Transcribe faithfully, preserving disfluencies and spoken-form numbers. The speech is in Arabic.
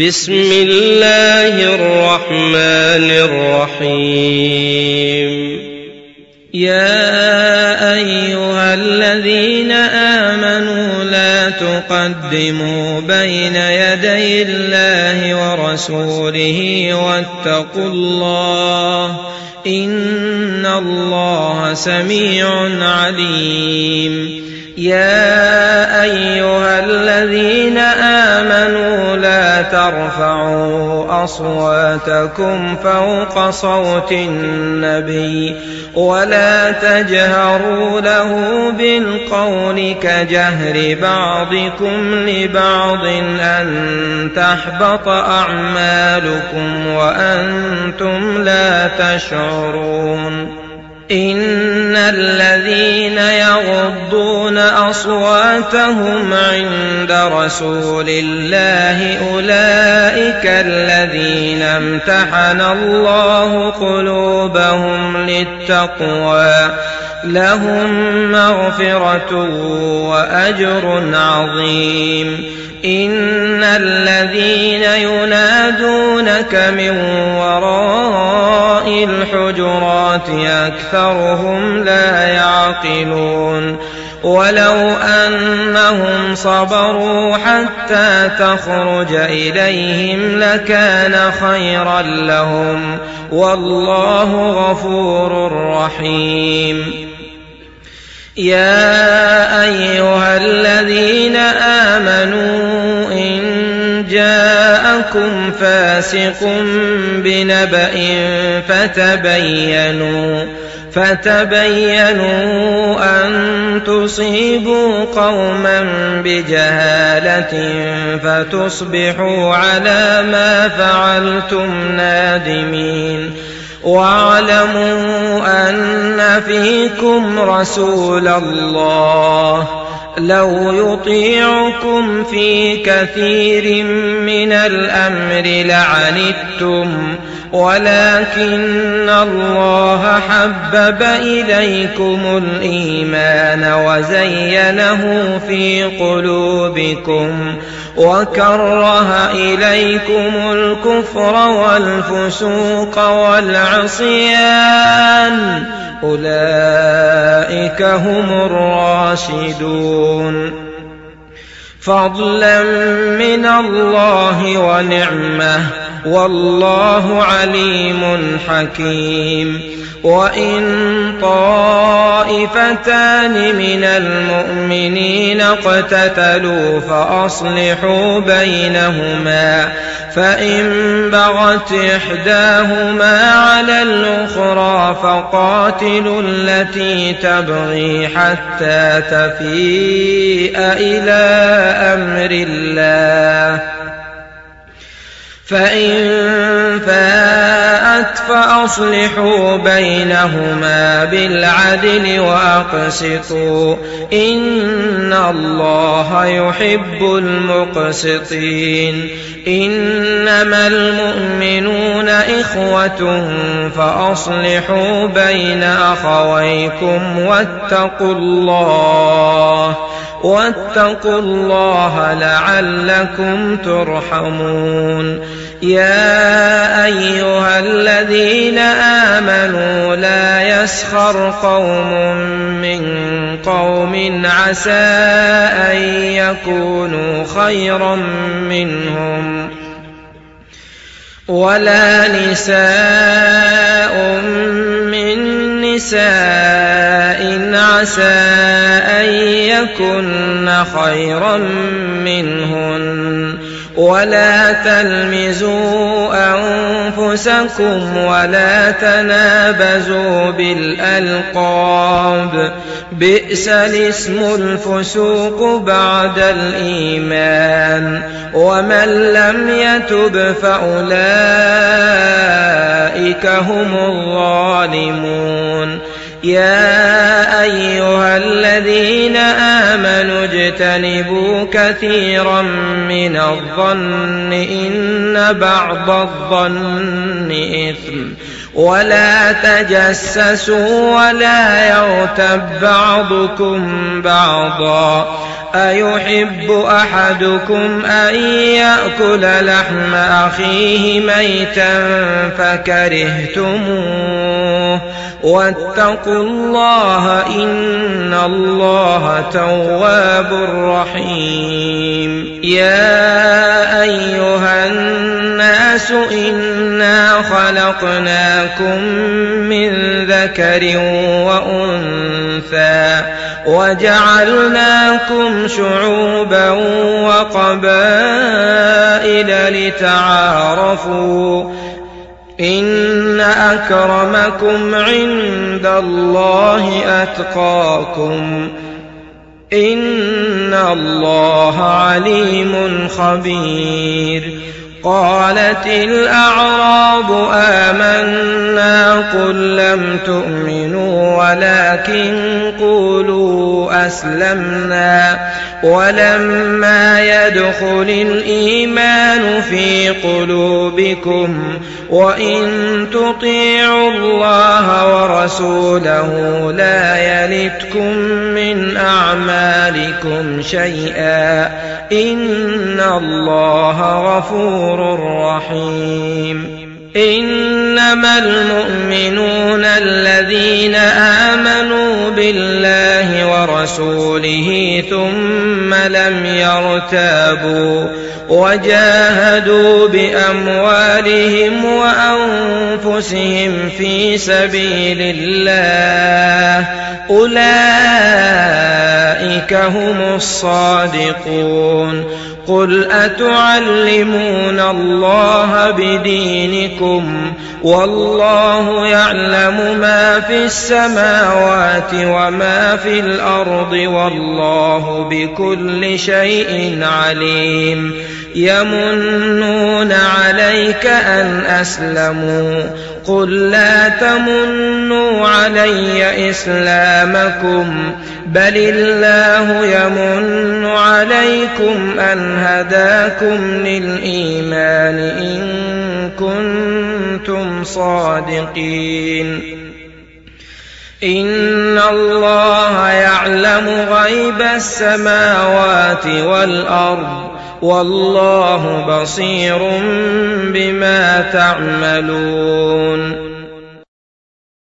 بسم الله الرحمن الرحيم. يا أيها الذين آمنوا لا تقدموا بين يدي الله ورسوله واتقوا الله إن الله سميع عليم. يا أيها الذين آمنوا لا ترفعوا أصواتكم فوق صوت النبي ولا تجهروا له بالقول كجهر بعضكم لبعض أن تحبط أعمالكم وأنتم لا تشعرون. إن الذين يغضون أصواتهم عند رسول الله أولئك الذين امتحن الله قلوبهم للتقوى لهم مغفرة وأجر عظيم. إن الذين ينادونك من وراء الحجرات أكثرهم لا يعقلون. ولو أنهم صبروا حتى تخرج إليهم لكان خيرا لهم والله غفور رحيم. يا أيها الذين آمنوا إن جاءكم فاسق بنبأ فتبينوا فتبينوا أن تصيبوا قوما بجهالة فتصبحوا على ما فعلتم نادمين. واعلموا أن فيكم رسول الله لو يطيعكم في كثير من الأمر لعنتم ولكن الله حبب إليكم الإيمان وزينه في قلوبكم وكره إليكم الكفر والفسوق والعصيان أولئك هم الراشدون. فضلا من الله ونعمة والله عليم حكيم. وإن طائفتان من المؤمنين اقتتلوا فأصلحوا بينهما فإن بغت إحداهما على الأخرى فقاتلوا التي تبغي حتى تفيء إلى أمر الله فإن فاءت فأصلحوا بينهما بالعدل وأقسطوا إن الله يحب المقسطين. إنما المؤمنون إخوة فأصلحوا بين أخويكم واتقوا الله واتقوا الله لعلكم ترحمون. يا أيها الذين آمنوا لا يسخر قوم من قوم عسى أن يكونوا خيرا منهم ولا نساء من نساء عسى أن يكن خيرا منهن ولا تلمزوا أنفسكم ولا تنابزوا بالألقاب بئس الاسم الفسوق بعد الإيمان ومن لم يتب فأولئك هم الظالمون. يا أيها الذين آمنوا اجتنبوا كثيرا من الظن إن بعض الظن إثم ولا تجسسوا ولا يغتب بعضكم بعضا أيحب أحدكم أن يأكل لحم أخيه ميتا فكرهتموه واتقوا الله إن الله تواب رحيم يا أيها الناس إنا خلقناكم من ذكر وأنثى وجعلناكم شعوبا وقبائل لتعارفوا إن أكرمكم عند الله أتقاكم إن الله عليم خبير قالت الأعراب آمنا قل لم تؤمنوا ولكن قولوا أسلمنا ولما يدخل الإيمان في قلوبكم وإن تطيعوا الله ورسوله لا يلتكم من أعمالكم شيئا إن الله غفور رحيم إنما المؤمنون الذين آمنوا بالله ورسوله ثم لم يرتابوا وجاهدوا بأموالهم وأنفسهم في سبيل الله أولئك هم الصادقون قل أتعلمون الله بدينكم والله يعلم ما في السماوات وما في الأرض والله بكل شيء عليم يمنون عليك أن أسلموا قل لا تمنوا علي إسلامكم بل الله يمن عليكم أن هداكم للإيمان إن كنتم صادقين إن الله يعلم غيب السماوات والأرض والله بصير بما تعملون